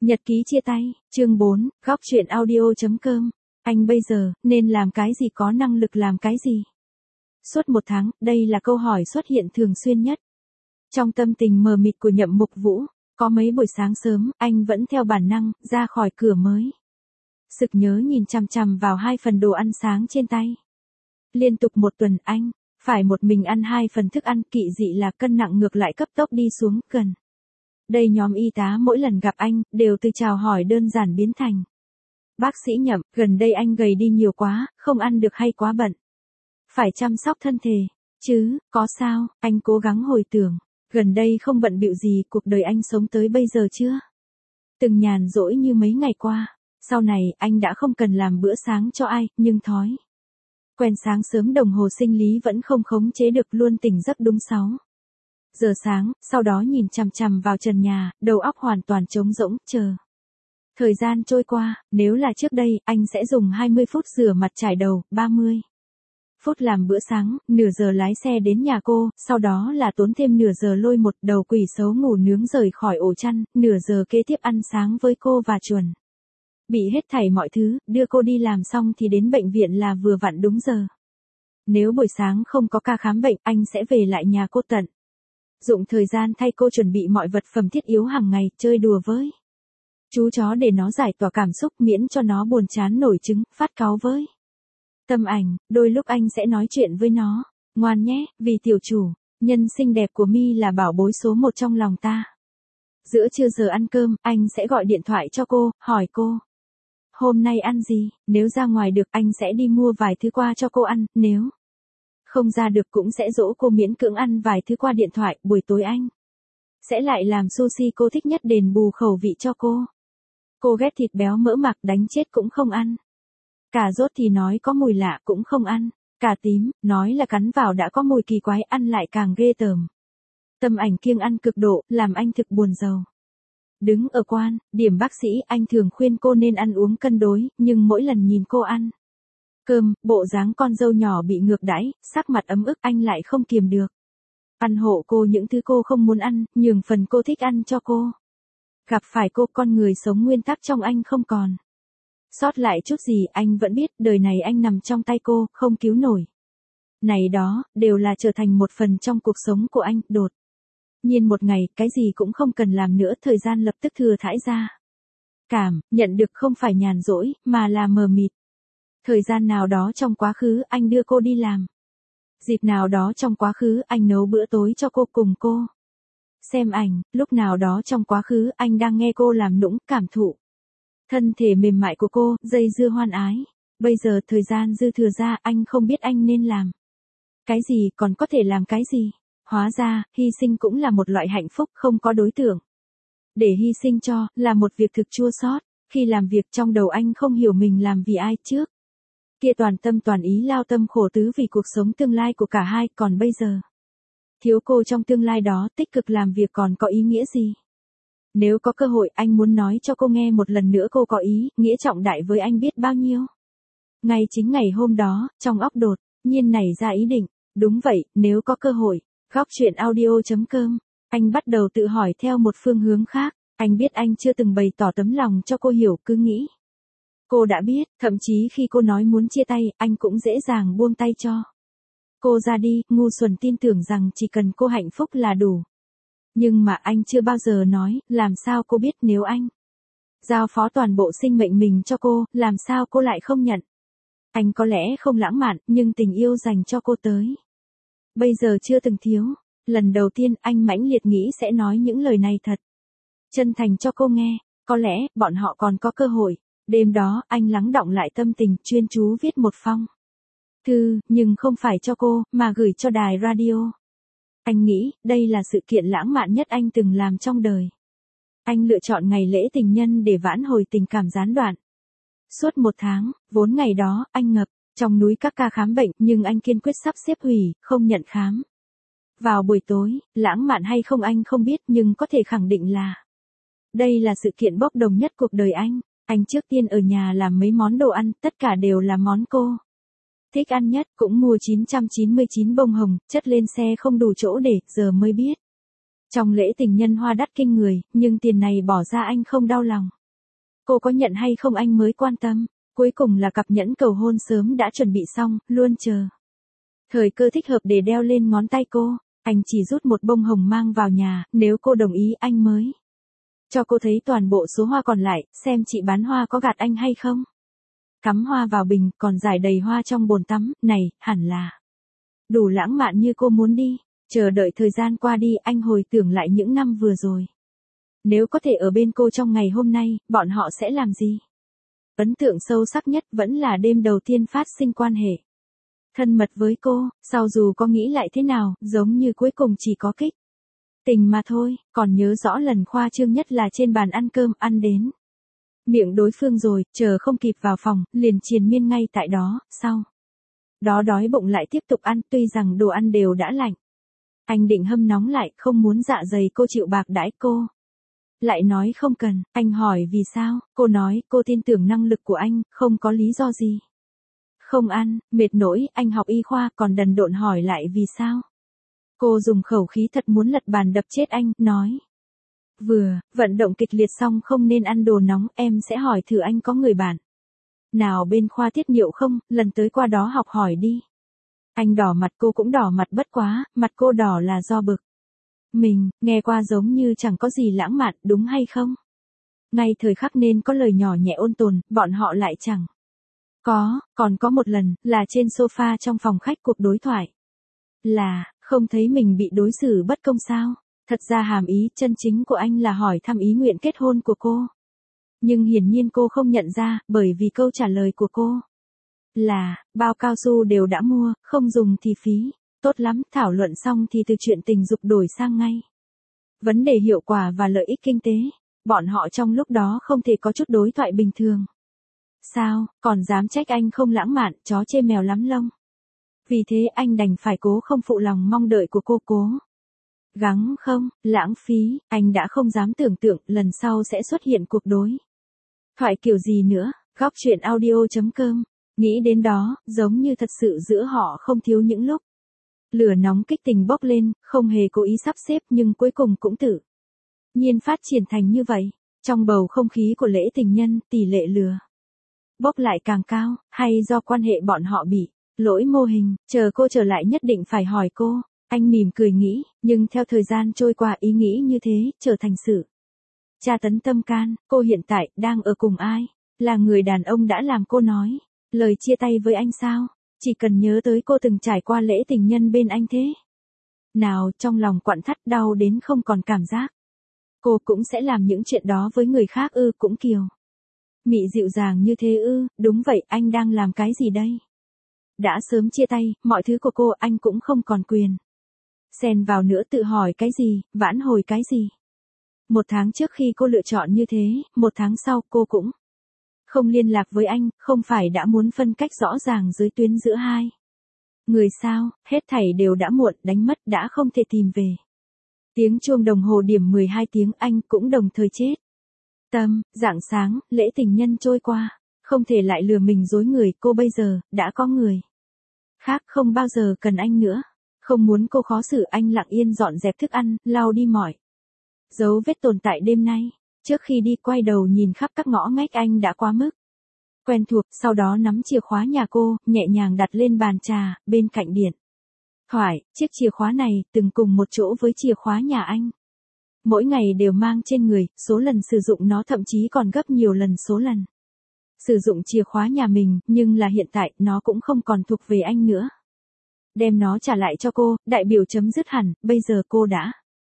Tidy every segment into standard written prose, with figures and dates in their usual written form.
Nhật ký chia tay, chương 4, góc chuyện audio.com. Anh bây giờ, nên làm cái gì, có năng lực làm cái gì? Suốt 1 tháng, đây là câu hỏi xuất hiện thường xuyên nhất. Trong tâm tình mờ mịt của Nhậm Mục Vũ, có mấy buổi sáng sớm, anh vẫn theo bản năng, ra khỏi cửa mới. Sực nhớ nhìn chằm chằm vào 2 phần đồ ăn sáng trên tay. Liên tục 1 tuần anh, phải một mình ăn 2 phần thức ăn, kỵ dị là cân nặng ngược lại cấp tốc đi xuống, gần. Đây nhóm y tá mỗi lần gặp anh, đều từ chào hỏi đơn giản biến thành: bác sĩ Nhậm, gần đây anh gầy đi nhiều quá, không ăn được hay quá bận? Phải chăm sóc thân thể, chứ, có sao? Anh cố gắng hồi tưởng, gần đây không bận bịu gì, cuộc đời anh sống tới bây giờ chưa? Từng nhàn rỗi như mấy ngày qua, sau này anh đã không cần làm bữa sáng cho ai, nhưng thói quen sáng sớm đồng hồ sinh lý vẫn không khống chế được, luôn tỉnh giấc đúng 6 giờ sáng, sau đó nhìn chằm chằm vào trần nhà, đầu óc hoàn toàn trống rỗng, chờ. Thời gian trôi qua, nếu là trước đây, anh sẽ dùng 20 phút rửa mặt trải đầu, 30 phút làm bữa sáng, nửa giờ lái xe đến nhà cô, sau đó là tốn thêm nửa giờ lôi một đầu quỷ xấu ngủ nướng rời khỏi ổ chăn, nửa giờ kế tiếp ăn sáng với cô và chuẩn bị hết thảy mọi thứ, đưa cô đi làm xong thì đến bệnh viện là vừa vặn đúng giờ. Nếu buổi sáng không có ca khám bệnh, anh sẽ về lại nhà cô tận dụng thời gian thay cô chuẩn bị mọi vật phẩm thiết yếu hàng ngày, chơi đùa với chú chó để nó giải tỏa cảm xúc, miễn cho nó buồn chán nổi trứng, phát cáu với Tâm Ảnh, đôi lúc anh sẽ nói chuyện với nó: ngoan nhé, vì tiểu chủ nhân xinh đẹp của Mi là bảo bối số 1 trong lòng ta. Giữa trưa giờ ăn cơm, anh sẽ gọi điện thoại cho cô, hỏi cô hôm nay ăn gì, nếu ra ngoài được anh sẽ đi mua vài thứ qua cho cô ăn, nếu không ra được cũng sẽ dỗ cô miễn cưỡng ăn vài thứ qua điện thoại. Buổi tối anh sẽ lại làm sushi cô thích nhất đền bù khẩu vị cho cô. Cô ghét thịt béo mỡ mạc, đánh chết cũng không ăn. Cà rốt thì nói có mùi lạ cũng không ăn. Cà tím, nói là cắn vào đã có mùi kỳ quái, ăn lại càng ghê tởm. Tâm Ảnh kiêng ăn cực độ, làm anh thực buồn rầu. Đứng ở quan điểm bác sĩ, anh thường khuyên cô nên ăn uống cân đối, nhưng mỗi lần nhìn cô ăn cơm, bộ dáng con dâu nhỏ bị ngược đãi, sắc mặt ấm ức, anh lại không kiềm được ăn hộ cô những thứ cô không muốn ăn, nhường phần cô thích ăn cho cô. Gặp phải cô, con người sống nguyên tắc trong anh không còn sót lại chút gì. Anh vẫn biết đời này anh nằm trong tay cô, không cứu nổi. Này đó, đều là trở thành một phần trong cuộc sống của anh. Đột nhiên một ngày, cái gì cũng không cần làm nữa, thời gian lập tức thừa thãi ra. Cảm nhận được không phải nhàn rỗi, mà là mờ mịt. Thời gian nào đó trong quá khứ, anh đưa cô đi làm. Dịp nào đó trong quá khứ, anh nấu bữa tối cho cô, cùng cô xem ảnh. Lúc nào đó trong quá khứ, anh đang nghe cô làm nũng, cảm thụ thân thể mềm mại của cô, dây dưa hoan ái. Bây giờ thời gian dư thừa ra, anh không biết anh nên làm cái gì, còn có thể làm cái gì. Hóa ra, hy sinh cũng là một loại hạnh phúc, không có đối tượng để hy sinh cho, là một việc thực chua xót. Khi làm việc, trong đầu anh không hiểu mình làm vì ai. Trước kia toàn tâm toàn ý lao tâm khổ tứ vì cuộc sống tương lai của cả hai, còn bây giờ thiếu cô trong tương lai đó, tích cực làm việc còn có ý nghĩa gì? Nếu có cơ hội, anh muốn nói cho cô nghe một lần nữa cô có ý nghĩa trọng đại với anh biết bao nhiêu. Ngay chính ngày hôm đó, trong óc đột nhiên nảy ra ý định. Đúng vậy, nếu có cơ hội. Góc chuyện audio.com. Anh bắt đầu tự hỏi theo một phương hướng khác. Anh biết anh chưa từng bày tỏ tấm lòng cho cô hiểu, cứ nghĩ cô đã biết, thậm chí khi cô nói muốn chia tay, anh cũng dễ dàng buông tay cho cô ra đi, ngu xuẩn tin tưởng rằng chỉ cần cô hạnh phúc là đủ. Nhưng mà anh chưa bao giờ nói, làm sao cô biết nếu anh giao phó toàn bộ sinh mệnh mình cho cô, làm sao cô lại không nhận? Anh có lẽ không lãng mạn, nhưng tình yêu dành cho cô tới bây giờ chưa từng thiếu. Lần đầu tiên, anh mãnh liệt nghĩ sẽ nói những lời này thật chân thành cho cô nghe. Có lẽ, bọn họ còn có cơ hội. Đêm đó, anh lắng đọng lại tâm tình, chuyên chú viết một phong thư, nhưng không phải cho cô, mà gửi cho đài radio. Anh nghĩ, đây là sự kiện lãng mạn nhất anh từng làm trong đời. Anh lựa chọn ngày lễ tình nhân để vãn hồi tình cảm gián đoạn. Suốt 1 tháng, vốn ngày đó, anh ngập trong núi các ca khám bệnh, nhưng anh kiên quyết sắp xếp hủy, không nhận khám. Vào buổi tối, lãng mạn hay không anh không biết, nhưng có thể khẳng định là đây là sự kiện bốc đồng nhất cuộc đời anh. Anh trước tiên ở nhà làm mấy món đồ ăn, tất cả đều là món cô thích ăn nhất, cũng mua 999 bông hồng, chất lên xe không đủ chỗ để, giờ mới biết Trong lễ tình nhân hoa đắt kinh người, nhưng tiền này bỏ ra anh không đau lòng. Cô có nhận hay không anh mới quan tâm. Cuối cùng là cặp nhẫn cầu hôn sớm đã chuẩn bị xong, luôn chờ thời cơ thích hợp để đeo lên ngón tay cô. Anh chỉ rút một bông hồng mang vào nhà, nếu cô đồng ý anh mới cho cô thấy toàn bộ số hoa còn lại, xem chị bán hoa có gạt anh hay không. Cắm hoa vào bình, còn rải đầy hoa trong bồn tắm, này, hẳn là đủ lãng mạn như cô muốn đi. Chờ đợi thời gian qua đi, anh hồi tưởng lại những năm vừa rồi. Nếu có thể ở bên cô trong ngày hôm nay, bọn họ sẽ làm gì? Ấn tượng sâu sắc nhất vẫn là đêm đầu tiên phát sinh quan hệ thân mật với cô, sau dù có nghĩ lại thế nào, giống như cuối cùng chỉ có kích tình mà thôi. Còn nhớ rõ lần khoa trương nhất là trên bàn ăn cơm, ăn đến miệng đối phương rồi, chờ không kịp vào phòng, liền triền miên ngay tại đó. Sau đó đói bụng lại tiếp tục ăn, tuy rằng đồ ăn đều đã lạnh. Anh định hâm nóng lại, không muốn dạ dày cô chịu bạc đãi cô. Lại nói không cần. Anh hỏi vì sao, cô nói cô tin tưởng năng lực của anh, không có lý do gì không ăn. Mệt nỗi, anh học y khoa còn đần độn hỏi lại vì sao. Cô dùng khẩu khí thật muốn lật bàn đập chết anh, nói vừa vận động kịch liệt xong không nên ăn đồ nóng, em sẽ hỏi thử anh có người bạn nào bên khoa tiết niệu không, lần tới qua đó học hỏi đi. Anh đỏ mặt, cô cũng đỏ mặt, bất quá, mặt cô đỏ là do bực mình, nghe qua giống như chẳng có gì lãng mạn, đúng hay không? Ngay thời khắc nên có lời nhỏ nhẹ ôn tồn, bọn họ lại chẳng còn có một lần, là trên sofa trong phòng khách cuộc đối thoại. Là, không thấy mình bị đối xử bất công sao? Thật ra hàm ý chân chính của anh là hỏi thăm ý nguyện kết hôn của cô. Nhưng hiển nhiên cô không nhận ra, bởi vì câu trả lời của cô là, bao cao su đều đã mua, không dùng thì phí. Tốt lắm, thảo luận xong thì từ chuyện tình dục đổi sang ngay vấn đề hiệu quả và lợi ích kinh tế. Bọn họ trong lúc đó không thể có chút đối thoại bình thường. Sao, còn dám trách anh không lãng mạn, chó chê mèo lắm lông. Vì thế anh đành phải cố không phụ lòng mong đợi của cô, cố gắng không, lãng phí. Anh đã không dám tưởng tượng lần sau sẽ xuất hiện cuộc đối thoại kiểu gì nữa. Góc chuyện audio.com. Nghĩ đến đó, giống như thật sự giữa họ không thiếu những lúc lửa nóng kích tình bốc lên, không hề cố ý sắp xếp nhưng cuối cùng cũng tự nhiên phát triển thành như vậy. Trong bầu không khí của lễ tình nhân, tỷ lệ lửa bốc lại càng cao, hay do quan hệ bọn họ bị lỗi mô hình. Chờ cô trở lại nhất định phải hỏi cô. Anh mỉm cười nghĩ, nhưng theo thời gian trôi qua ý nghĩ như thế, trở thành sự tra tấn tâm can. Cô hiện tại, đang ở cùng ai? Là người đàn ông đã làm cô nói lời chia tay với anh sao? Chỉ cần nhớ tới cô từng trải qua lễ tình nhân bên anh thế nào, trong lòng quặn thắt đau đến không còn cảm giác. Cô cũng sẽ làm những chuyện đó với người khác ư? Cũng kiều mị dịu dàng như thế ư? Đúng vậy, anh đang làm cái gì đây? Đã sớm chia tay, mọi thứ của cô anh cũng không còn quyền xen vào nữa. Tự hỏi cái gì, vãn hồi cái gì? 1 tháng trước khi cô lựa chọn như thế, 1 tháng sau cô cũng không liên lạc với anh, không phải đã muốn phân cách rõ ràng dưới tuyến giữa hai người sao? Hết thảy đều đã muộn, đánh mất, đã không thể tìm về. Tiếng chuông đồng hồ điểm 12 tiếng, anh cũng đồng thời chết tâm. Rạng sáng, lễ tình nhân trôi qua, không thể lại lừa mình dối người. Cô bây giờ đã có người khác, không bao giờ cần anh nữa. Không muốn cô khó xử, anh lặng yên dọn dẹp thức ăn, lau đi mọi dấu vết tồn tại đêm nay. Trước khi đi, quay đầu nhìn khắp các ngõ ngách anh đã quá mức quen thuộc, sau đó nắm chìa khóa nhà cô, nhẹ nhàng đặt lên bàn trà, bên cạnh điện thoại. Chiếc chìa khóa này, từng cùng một chỗ với chìa khóa nhà anh. Mỗi ngày đều mang trên người, số lần sử dụng nó thậm chí còn gấp nhiều lần số lần sử dụng chìa khóa nhà mình, nhưng là hiện tại, nó cũng không còn thuộc về anh nữa. Đem nó trả lại cho cô, đại biểu chấm dứt hẳn, bây giờ cô đã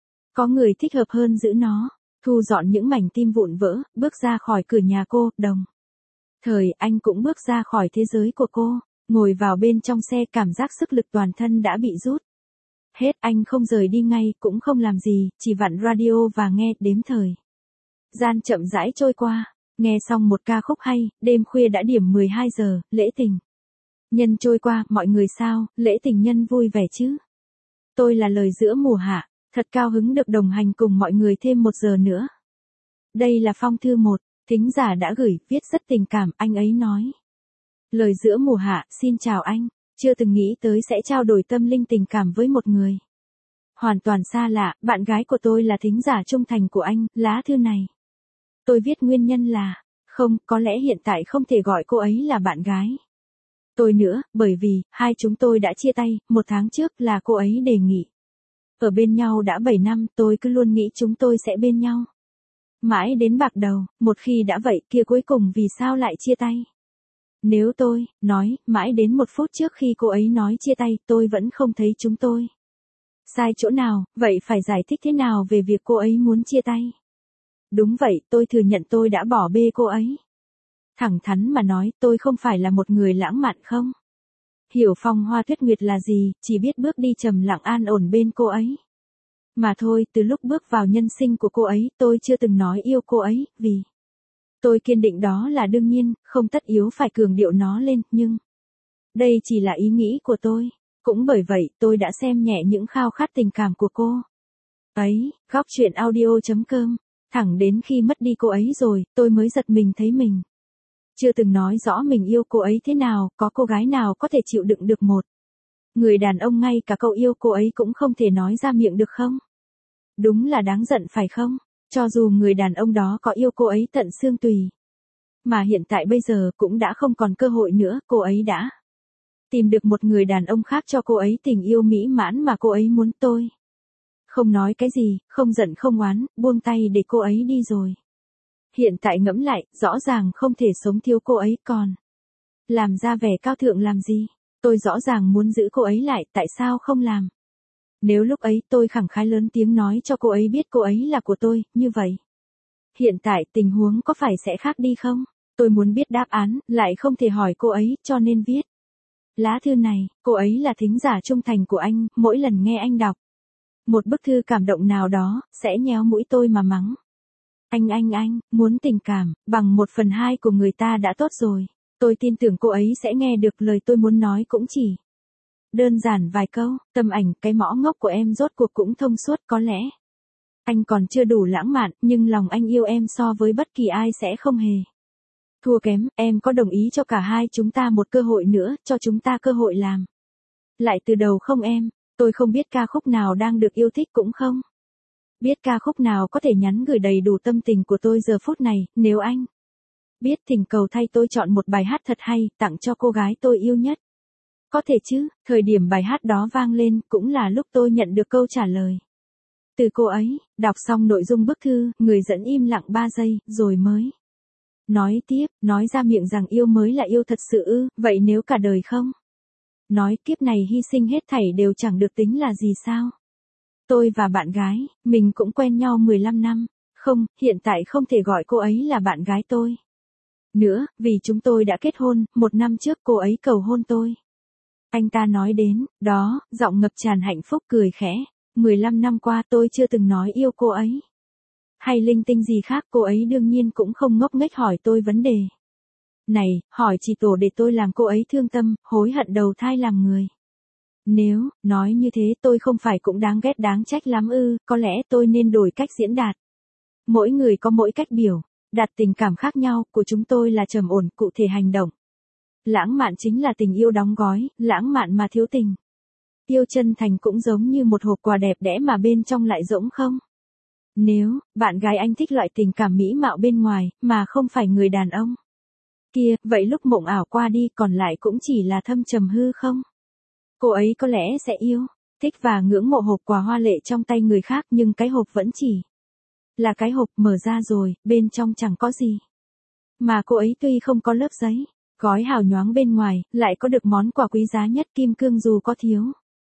có người thích hợp hơn giữ nó. Thu dọn những mảnh tim vụn vỡ, bước ra khỏi cửa nhà cô, đồng thời anh cũng bước ra khỏi thế giới của cô. Ngồi vào bên trong xe, cảm giác sức lực toàn thân đã bị rút hết. Anh không rời đi ngay, cũng không làm gì, chỉ vặn radio và nghe. Đếm thời gian chậm rãi trôi qua. Nghe xong một ca khúc hay, đêm khuya đã điểm 12 giờ, lễ tình nhân trôi qua. Mọi người sao, lễ tình nhân vui vẻ chứ? Tôi là lời giữa mùa hạ, thật cao hứng được đồng hành cùng mọi người thêm 1 giờ nữa. Đây là phong thư 1, thính giả đã gửi, viết rất tình cảm. Anh ấy nói: lời giữa mùa hạ, xin chào anh. Chưa từng nghĩ tới sẽ trao đổi tâm linh tình cảm với một người hoàn toàn xa lạ, bạn gái của tôi là thính giả trung thành của anh, lá thư này. Tôi viết nguyên nhân là, không, có lẽ hiện tại không thể gọi cô ấy là bạn gái. Tôi nữa, bởi vì, hai chúng tôi đã chia tay, 1 tháng trước là cô ấy đề nghị. Ở bên nhau đã 7 năm, tôi cứ luôn nghĩ chúng tôi sẽ bên nhau. Mãi đến bạc đầu, một khi đã vậy kia cuối cùng vì sao lại chia tay? Nếu tôi, nói, mãi đến 1 phút trước khi cô ấy nói chia tay, tôi vẫn không thấy chúng tôi sai chỗ nào, vậy phải giải thích thế nào về việc cô ấy muốn chia tay? Đúng vậy, tôi thừa nhận tôi đã bỏ bê cô ấy. Thẳng thắn mà nói, tôi không phải là một người lãng mạn không? Hiểu phong hoa tuyết nguyệt là gì, chỉ biết bước đi trầm lặng an ổn bên cô ấy. Mà thôi, từ lúc bước vào nhân sinh của cô ấy, tôi chưa từng nói yêu cô ấy, vì tôi kiên định đó là đương nhiên, không tất yếu phải cường điệu nó lên, nhưng đây chỉ là ý nghĩ của tôi. Cũng bởi vậy, tôi đã xem nhẹ những khao khát tình cảm của cô ấy. Góc chuyện audio.com. Thẳng đến khi mất đi cô ấy rồi, tôi mới giật mình thấy mình chưa từng nói rõ mình yêu cô ấy thế nào, có cô gái nào có thể chịu đựng được một người đàn ông ngay cả câu yêu cô ấy cũng không thể nói ra miệng được không? Đúng là đáng giận phải không? Cho dù người đàn ông đó có yêu cô ấy tận xương tùy. Mà hiện tại bây giờ cũng đã không còn cơ hội nữa, cô ấy đã tìm được một người đàn ông khác cho cô ấy tình yêu mỹ mãn mà cô ấy muốn. Tôi không nói cái gì, không giận không oán, buông tay để cô ấy đi rồi. Hiện tại ngẫm lại, rõ ràng không thể sống thiếu cô ấy còn làm ra vẻ cao thượng làm gì? Tôi rõ ràng muốn giữ cô ấy lại, tại sao không làm? Nếu lúc ấy tôi khẳng khái lớn tiếng nói cho cô ấy biết cô ấy là của tôi, như vậy. Hiện tại tình huống có phải sẽ khác đi không? Tôi muốn biết đáp án, lại không thể hỏi cô ấy, cho nên viết lá thư này. Cô ấy là thính giả trung thành của anh, mỗi lần nghe anh đọc một bức thư cảm động nào đó, sẽ nhéo mũi tôi mà mắng. Anh, muốn tình cảm, bằng 1/2 của người ta đã tốt rồi. Tôi tin tưởng cô ấy sẽ nghe được lời tôi muốn nói cũng chỉ đơn giản vài câu, tâm ảnh, cái mõ ngốc của em rốt cuộc cũng thông suốt có lẽ. Anh còn chưa đủ lãng mạn, nhưng lòng anh yêu em so với bất kỳ ai sẽ không hề thua kém, em có đồng ý cho cả hai chúng ta một cơ hội nữa, cho chúng ta cơ hội làm lại từ đầu không em? Tôi không biết ca khúc nào đang được yêu thích cũng không biết ca khúc nào có thể nhắn gửi đầy đủ tâm tình của tôi giờ phút này, nếu anh biết thỉnh cầu thay tôi chọn một bài hát thật hay, tặng cho cô gái tôi yêu nhất. Có thể chứ, thời điểm bài hát đó vang lên, cũng là lúc tôi nhận được câu trả lời từ cô ấy. Đọc xong nội dung bức thư, người dẫn im lặng 3 giây, rồi mới nói tiếp, nói ra miệng rằng yêu mới là yêu thật sự ư, vậy nếu cả đời không? Nói kiếp này hy sinh hết thảy đều chẳng được tính là gì sao? Tôi và bạn gái, mình cũng quen nhau 15 năm. Không, hiện tại không thể gọi cô ấy là bạn gái tôi nữa, vì chúng tôi đã kết hôn, 1 năm trước cô ấy cầu hôn tôi. Anh ta nói đến, đó, giọng ngập tràn hạnh phúc cười khẽ. 15 năm qua tôi chưa từng nói yêu cô ấy. Hay linh tinh gì khác, cô ấy đương nhiên cũng không ngốc nghếch hỏi tôi vấn đề này, hỏi chỉ tổ để tôi làm cô ấy thương tâm, hối hận đầu thai làm người. Nếu, nói như thế tôi không phải cũng đáng ghét đáng trách lắm ư, có lẽ tôi nên đổi cách diễn đạt. Mỗi người có mỗi cách biểu đạt tình cảm khác nhau, của chúng tôi là trầm ổn, cụ thể hành động. Lãng mạn chính là tình yêu đóng gói, lãng mạn mà thiếu tình yêu chân thành cũng giống như một hộp quà đẹp đẽ mà bên trong lại rỗng không. Nếu, bạn gái anh thích loại tình cảm mỹ mạo bên ngoài, mà không phải người đàn ông kia, vậy lúc mộng ảo qua đi còn lại cũng chỉ là thâm trầm hư không? Cô ấy có lẽ sẽ yêu, thích và ngưỡng mộ hộp quà hoa lệ trong tay người khác, nhưng cái hộp vẫn chỉ là cái hộp, mở ra rồi, bên trong chẳng có gì. Mà cô ấy tuy không có lớp giấy gói hào nhoáng bên ngoài, lại có được món quà quý giá nhất, kim cương dù có thiếu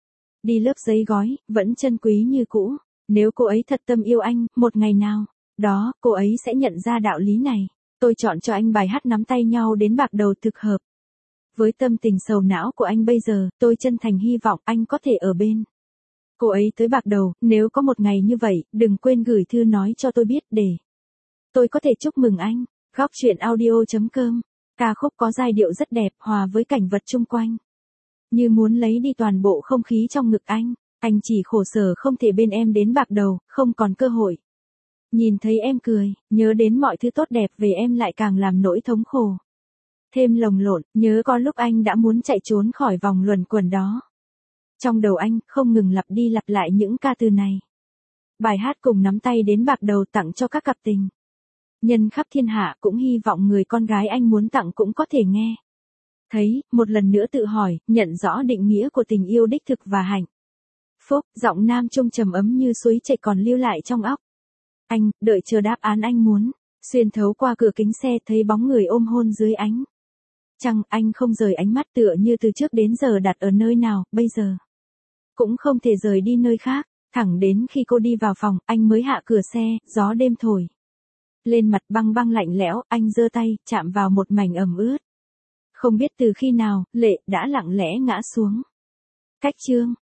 đi lớp giấy gói, vẫn chân quý như cũ. Nếu cô ấy thật tâm yêu anh, một ngày nào đó, cô ấy sẽ nhận ra đạo lý này. Tôi chọn cho anh bài hát nắm tay nhau đến bạc đầu thực hợp với tâm tình sầu não của anh bây giờ. Tôi chân thành hy vọng anh có thể ở bên cô ấy tới bạc đầu. Nếu có một ngày như vậy, đừng quên gửi thư nói cho tôi biết để tôi có thể chúc mừng anh. Góc chuyện audio.com. Ca khúc có giai điệu rất đẹp, hòa với cảnh vật chung quanh, như muốn lấy đi toàn bộ không khí trong ngực anh. Anh chỉ khổ sở không thể bên em đến bạc đầu, không còn cơ hội nhìn thấy em cười, nhớ đến mọi thứ tốt đẹp về em lại càng làm nỗi thống khổ thêm lồng lộn. Nhớ có lúc anh đã muốn chạy trốn khỏi vòng luẩn quẩn đó. Trong đầu anh không ngừng lặp đi lặp lại những ca từ này. Bài hát cùng nắm tay đến bạc đầu tặng cho các cặp tình. Nhân khắp thiên hạ cũng hy vọng người con gái anh muốn tặng cũng có thể nghe. Thấy, một lần nữa tự hỏi, nhận rõ định nghĩa của tình yêu đích thực và hạnh phúc, giọng nam trung trầm ấm như suối chảy còn lưu lại trong óc. Anh, đợi chờ đáp án anh muốn, xuyên thấu qua cửa kính xe thấy bóng người ôm hôn dưới ánh trăng, anh không rời ánh mắt tựa như từ trước đến giờ đặt ở nơi nào, bây giờ cũng không thể rời đi nơi khác, thẳng đến khi cô đi vào phòng, anh mới hạ cửa xe, gió đêm thổi lên mặt băng băng lạnh lẽo, anh giơ tay, chạm vào một mảnh ẩm ướt. Không biết từ khi nào, lệ đã lặng lẽ ngã xuống. Cách chương